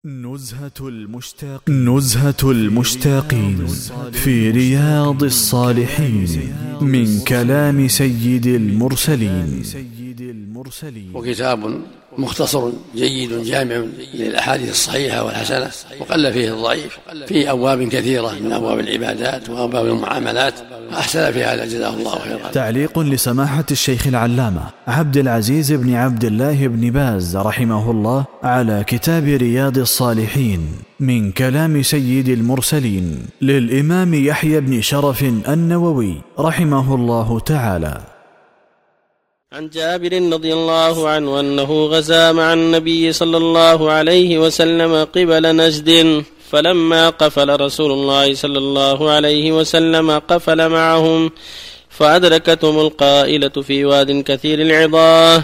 نزهة المشتاقين في رياض الصالحين من كلام سيد المرسلين. وكتاب مختصر جيد جامع للأحاديث الصحيحة والحسنة، وقل فيه الضعيف، في أبواب كثيرة من أبواب العبادات وأبواب المعاملات، أحسن في هذا جزاه الله خيرا. تعليق لسماحة الشيخ العلامة عبد العزيز بن عبد الله بن باز رحمه الله على كتاب رياض الصالحين من كلام سيد المرسلين للإمام يحيى بن شرف النووي رحمه الله تعالى. عن جابر رضي الله عنه أنه غزا مع النبي صلى الله عليه وسلم قبل نجد، فلما قفل رسول الله صلى الله عليه وسلم قفل معهم، فأدركتهم القائلة في واد كثير العضاه،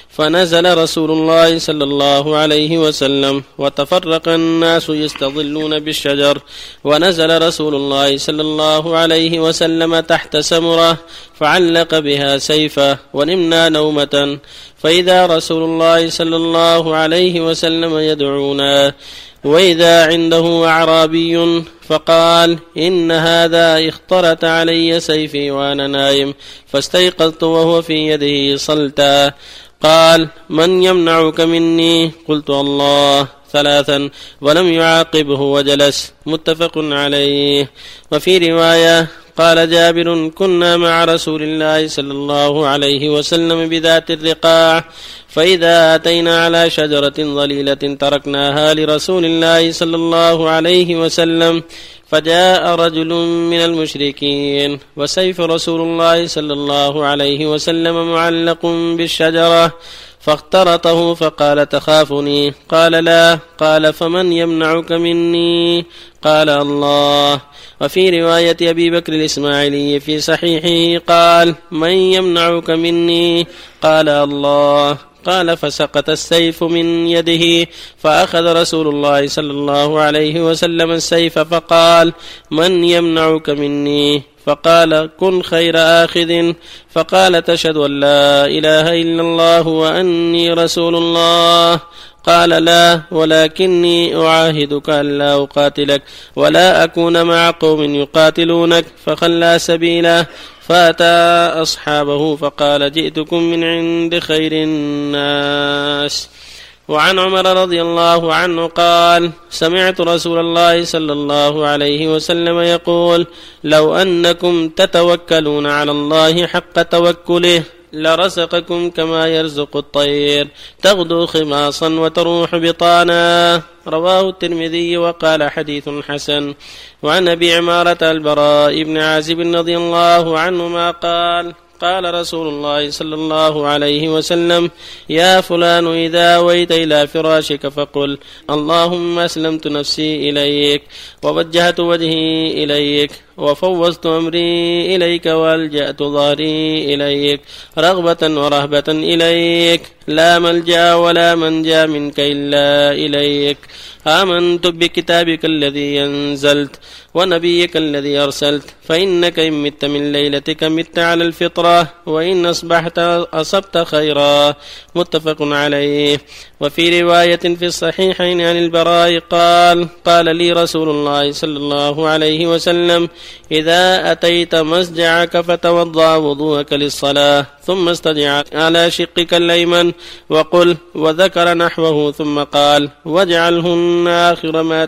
فنزل رسول الله صلى الله عليه وسلم وتفرق الناس يستظلون بالشجر، ونزل رسول الله صلى الله عليه وسلم تحت سمرة فعلق بها سيفه، ونمنا نومة، فإذا رسول الله صلى الله عليه وسلم يدعونا، وإذا عنده أعرابي فقال: إن هذا اخترت علي سيفي وأنا نائم، فاستيقظت وهو في يده صلتا. قال: من يمنعك مني؟ قلت: الله، ثلاثا، ولم يعاقبه وجلس. متفق عليه. وفي رواية قال جابر: كنا مع رسول الله صلى الله عليه وسلم بذات الرقاع، فإذا أتينا على شجرة ظليلة تركناها لرسول الله صلى الله عليه وسلم، فجاء رجل من المشركين وسيف رسول الله صلى الله عليه وسلم معلق بالشجرة، فاخترطه فقال: تخافني؟ قال: لا. قال: فمن يمنعك مني؟ قال: الله. وفي رواية أبي بكر الإسماعيلي في صحيحه قال: من يمنعك مني؟ قال: الله. قال: فسقط السيف من يده، فأخذ رسول الله صلى الله عليه وسلم السيف فقال: من يمنعك مني؟ فقال: كن خير آخذ. فقال: تشهد أن لا إله إلا الله وأني رسول الله؟ قال: لا، ولكني أعاهدك أن لا أقاتلك ولا أكون مع قوم يقاتلونك. فخلى سبيله، فأتى أصحابه فقال: جئتكم من عند خير الناس. وعن عمر رضي الله عنه قال: سمعت رسول الله صلى الله عليه وسلم يقول: لو أنكم تتوكلون على الله حق توكله لرزقكم كما يرزق الطير، تغدو خماصا وتروح بطانا. رواه الترمذي وقال: حديث حسن. وعن أبي عمارة البراء بن عازب رضي الله عنهما قال: قال رسول الله صلى الله عليه وسلم: يا فلان، إذا أويت إلى فراشك فقل: اللهم أسلمت نفسي إليك، ووجهت وجهي إليك، وفوضت أمري إليك، وألجأت ظهري إليك، رغبة ورهبة إليك، لا ملجأ ولا منجا منك إلا إليك. آمنت بكتابك الذي أنزلت ونبيك الذي أرسلت، فإنك إن مت من ليلتك مت على الفطرة، وإن أصبحت أصبت خيرا. متفق عليه. وفي رواية في الصحيحين عن البراء قال: قال لي رسول الله صلى الله عليه وسلم: إذا أتيت مسجعك فتوضأ وضوءك للصلاة، ثم استدع على شقك الأيمن وقل، وذكر نحوه، ثم قال: واجعلهن آخر ما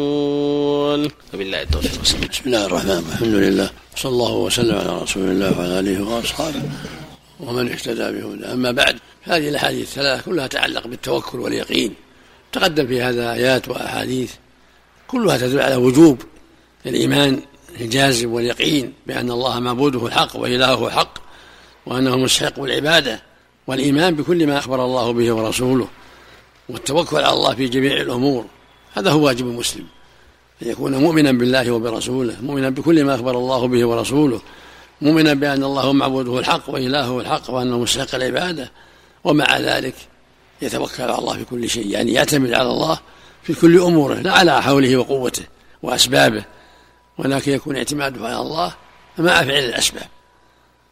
تقول. وبالله التوفيق. بسم الله الرحمن الرحيم، الحمد لله، صلى الله وسلم على رسول الله وعلى آله وأصحابه ومن اهتدى بهداه. أما بعد، هذه الأحاديث الثلاث كلها تتعلق بالتوكل واليقين، تقدم في هذا آيات وأحاديث كلها تدل على وجوب الإيمان الجازم واليقين بأن الله معبوده الحق وإلهه الحق، وأنه مستحق العبادة، والإيمان بكل ما أخبر الله به ورسوله، والتوكل على الله في جميع الأمور. هذا هو واجب المسلم، أن يكون مؤمنا بالله وبرسوله، مؤمنا بكل ما أخبر الله به ورسوله، مؤمنا بأن الله معبوده الحق وإلهه الحق، وأنه مستحق العبادة، ومع ذلك يتوكل على الله في كل شيء، يعني يعتمد على الله في كل أموره، لا على حوله وقوته وأسبابه، ولكن يكون اعتماده على الله مع فعل الأسباب.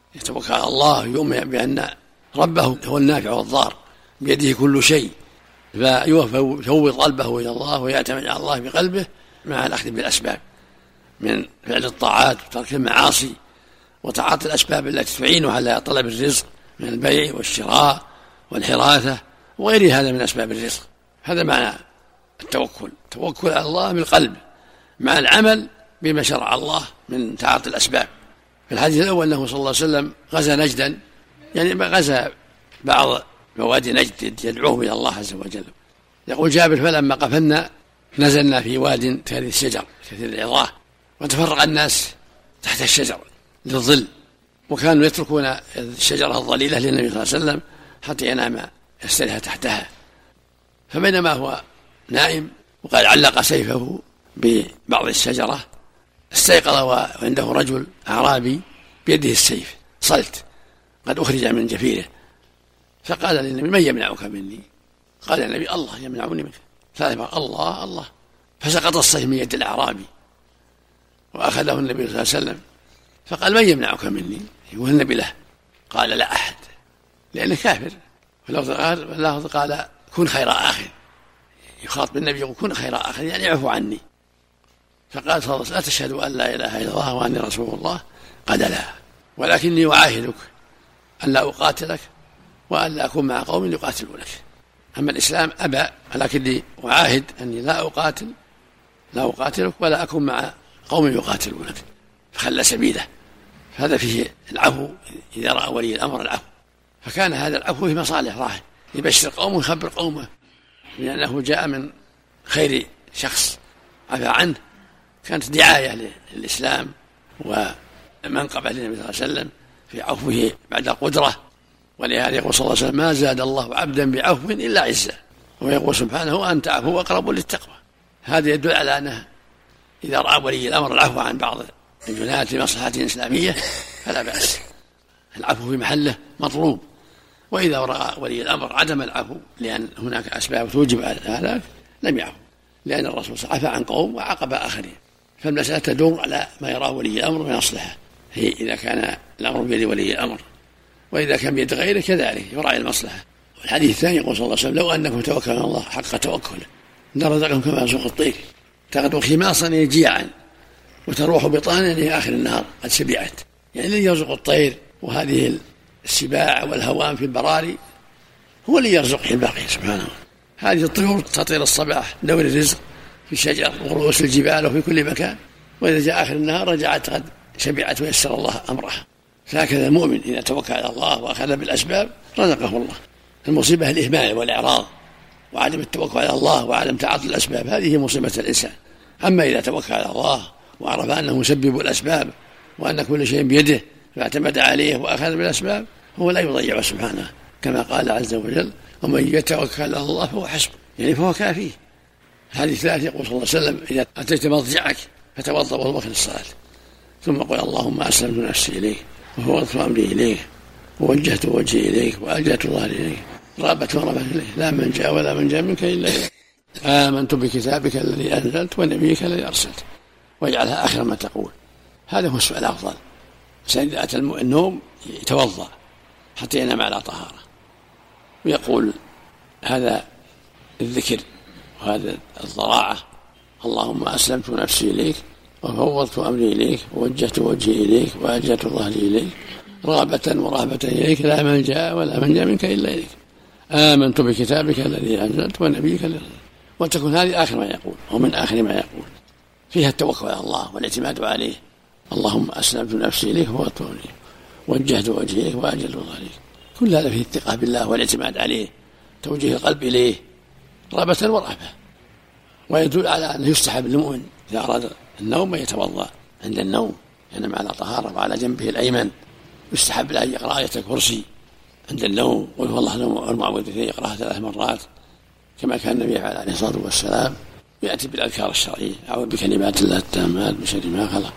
يتوكل على الله، يؤمن بأن ربه هو النافع والضار، بيده كل شيء، فيفوض قلبه إلى الله ويعتمد على الله بقلبه مع الأخذ بالأسباب من فعل الطاعات وترك المعاصي وتعاطي الأسباب التي تعينه على طلب الرزق من البيع والشراء والحراثة وغير هذا من أسباب الرزق. هذا معنى التوكل على الله بالقلب مع العمل بما شرع الله من تعاطي الأسباب. في الحديث الأول أنه صلى الله عليه وسلم غزا نجدا، يعني غزا بعض موادي نجد يدعوهم إلى الله عز وجل. يقول جابر فلما قفلنا نزلنا في واد كثير الشجر كثير العظاه وتفرق الناس تحت الشجر للظل، وكانوا يتركون الشجرة الظليلة للنبي صلى الله عليه وسلم حتى ينام يستريح تحتها. فبينما هو نائم وقد علق سيفه ببعض الشجرة استيقظ وعنده رجل أعرابي بيده السيف صلت قد أخرج من جفيره، فقال للنبي من يمنعك مني؟ قال النبي الله يمنعني منك. ثالث الله الله، فسقط السيف من يد الأعرابي وأخذه النبي صلى الله عليه وسلم فقال من يمنعك مني؟ يقول النبي له، قال لا أحد، لأنه كافر. واللفظ قال كن خير آخر، يخاطب النبي يقول كن خير آخر يعني اعفو عني. فقال صلى الله عليه وسلم أتشهد أن لا إله إلا الله وأني رسول الله؟ قال لا، ولكني أعاهدك أن لا أقاتلك وأن لا أكون مع قوم يقاتلونك. أما الإسلام أبى، ولكني أعاهد أني لا أقاتلك ولا أكون مع قوم يقاتلونك، فخلى سبيله. فهذا فيه العفو إذا رأى ولي الأمر العفو، فكان هذا العفو في مصالح راح يبشر قومه ويخبر قومه لأنه جاء من خير شخص عفى عنه، كانت دعاية للإسلام ومنقبة للنبي صلى الله عليه وسلم في عفوه بعد القدرة. ولهذا يقول صلى الله عليه وسلم ما زاد الله عبدا بعفو إلا عزا، ويقول سبحانه أنت عفو أقرب للتقوى. هذا يدل على أنه إذا رأى ولي الأمر العفو عن بعض الجنات لمصلحة إسلامية فلا بأس، العفو في محله مطلوب. وإذا رأى ولي الأمر عدم العفو لأن هناك أسباب توجب هذا لم يعفو، لأن الرسول عفى عن قوم وعاقب آخرين. فالمسألة تدور على ما يراه ولي الأمر من مصلحة، هي إذا كان الأمر بيد ولي الأمر، وإذا كان بيد غيره كذلك يراعي المصلحة. والحديث الثاني يقول صلى الله عليه وسلم لو أنكم توكلوا على الله حق توكله لرزقكم كما يرزق الطير تغدو خماصا جيعا وتروح بطانا إلى آخر النهار قد شبعت. يعني الذي يرزق الطير وهذه السباع والهوام في البراري هو الذي يرزقه الباقي سبحانه. هذه الطيور تطير الصباح دور الرزق في الشجر ورؤوس الجبال وفي كل مكان، وإذا جاء آخر النهار رجعت قد شبعت ويسر الله أمرها. فهكذا المؤمن إذا توكل على الله وأخذ بالأسباب رزقه الله. المصيبة الإهمال والإعراض وعدم التوكل على الله وعدم تعاطي الأسباب، هذه مصيبة الإنسان. أما إذا توكل على الله وعرف أنه مسبب الأسباب وأن كل شيء بيده فاعتمد عليه وأخذ بالأسباب هو لا يضيع سبحانه، كما قال عز وجل ومن يتوكل على الله فهو حسبه، يعني فهو كافيه. هذه ثلاث يقول صلى الله عليه وسلم إذا أتيت مضجعك فتوضأ وضوءك للصلاة ثم قل اللهم أسلمت نفسي إليك وفوضت أمري إليك ووجهت وجهي إليك وألجأت ظهري إليك رغبة ورهبة إليك لا منجا ولا منجا منك إلا إليك آمنت بكتابك الذي أنزلت ونبيك الذي أرسلت واجعلها آخر ما تقول. هذا هو السؤال الأفضل. إذا أتى النوم يتوضأ حتى ينام على طهارة ويقول هذا الذكر وهذا الضراعة اللهم أسلمت نفسي إليك وفوضت أمري إليك ووجهت وجهي إليك وألجأت ظهري إليك رغبة ورهبة إليك لا ملجأ ولا منجا منك إلا إليك آمنت بكتابك الذي أنزلت ونبيك الذي أرسلت. وتكون هذه آخر ما يقول ومن آخر ما يقول فيها التوكل على الله والاعتماد عليه. اللهم أسلمت نفسي إليك وفوضت أمري وجهت وجهي إليك وألجأت ظهري. كل هذا فيه الثقة بالله والاعتماد عليه، توجيه القلب إليه رغبة ورهبة. ويدل على أنه يستحب للمؤمن إذا أراد النوم يتوضأ عند النوم ينام على طهارة وعلى جنبه الأيمن. يستحب له يقرأ آية الكرسي عند النوم وهو الله المعوذتين يقرأها 3 مرات كما كان النبي عليه الصلاة والسلام. يأتي بالأذكار الشرعية أعوذ بكلمات الله التامات من شر ما خلق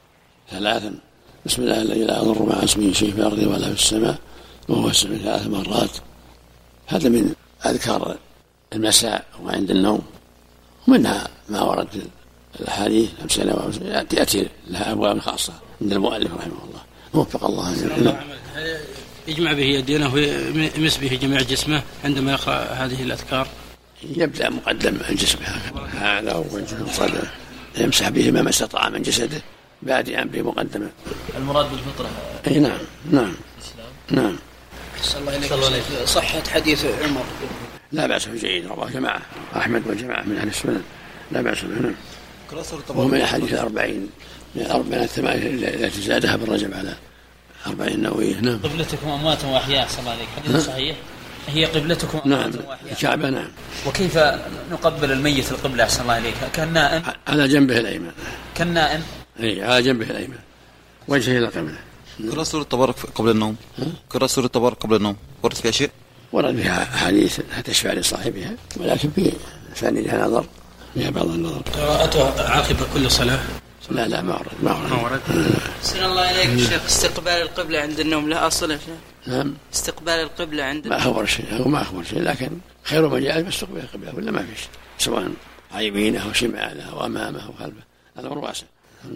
3 بسم الله الذي لا يضر مع اسمه شيء في الأرض ولا في السماء وهو السميع 3 مرات. هذا من أذكار المساء وعند النوم. ومنها ما ورد في الأحاديث أمثلة يأتي لها أبواب خاصة عند المؤلف رحمه الله. وفق الله يجمع به يدينه ويمس به جميع جسمه عندما يقرأ هذه الأذكار. يبدأ مقدم الجسم هذا ووجهه وصدره، يمسح به ما استطاع من جسده بادئا بمقدمه. المراد بالفطرة. اي نعم نعم نعم. صلى الله عليه صحة حديث عمر لا بأس به، جيد، رواه جماعة أحمد وجماعة من أهل السنن، لا بأس به. نعم. وهو من أحاديث 40 من الثمانية التي زادها ابن رجب على 40 نووية. نعم. قبلتكم أموات وأحياء صلى الله عليه حديث صحيح. هي قبلتكم أموات وأحياء. الكعبة. نعم. وكيف نقبل الميت القبلة صلى الله عليه؟ كالنائم على جنبه الأيمن. كالنائم. أي على جنبه الأيمن وجهه إلى القبلة. قرأ سورة التبارك قبل النوم. قرأ سورة التبارك قبل النوم ورد فيها شيء؟ ورد فيها أحاديث تشفع لصاحبها، ولكن في ثانيها نظر، فيها بعض النظر. قراءتها عقب كل صلاة؟ لا ما ورد. سن الله إليك الشيخ، استقبال القبلة عند النوم له أصل يا شيخ؟ نعم. استقبال القبلة عند ما أخبر شيء، لكن خير ما جاء باستقبال القبلة ولا ما فيش، سواء يمينه أو شماله أو أمامه أو خلفه، هذا أمر واسع.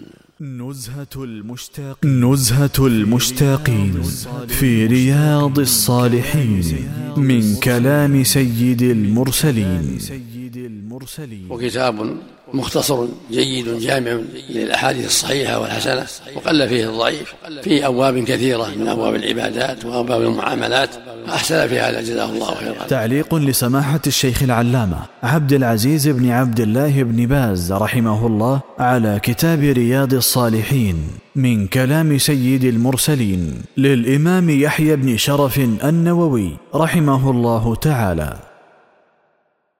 نزهة المشتاقين في رياض الصالحين من كلام سيد المرسلين. وكتاب مختصر جيد جامع للأحاديث الصحيحة والحسنة، وقل فيه الضعيف، في أبواب كثيرة من أبواب العبادات وأبواب المعاملات، أحسن في هذا جزاه الله خيرا. تعليق لسماحة الشيخ العلامة عبد العزيز بن عبد الله بن باز رحمه الله على كتاب رياض الصالحين من كلام سيد المرسلين للإمام يحيى بن شرف النووي رحمه الله تعالى.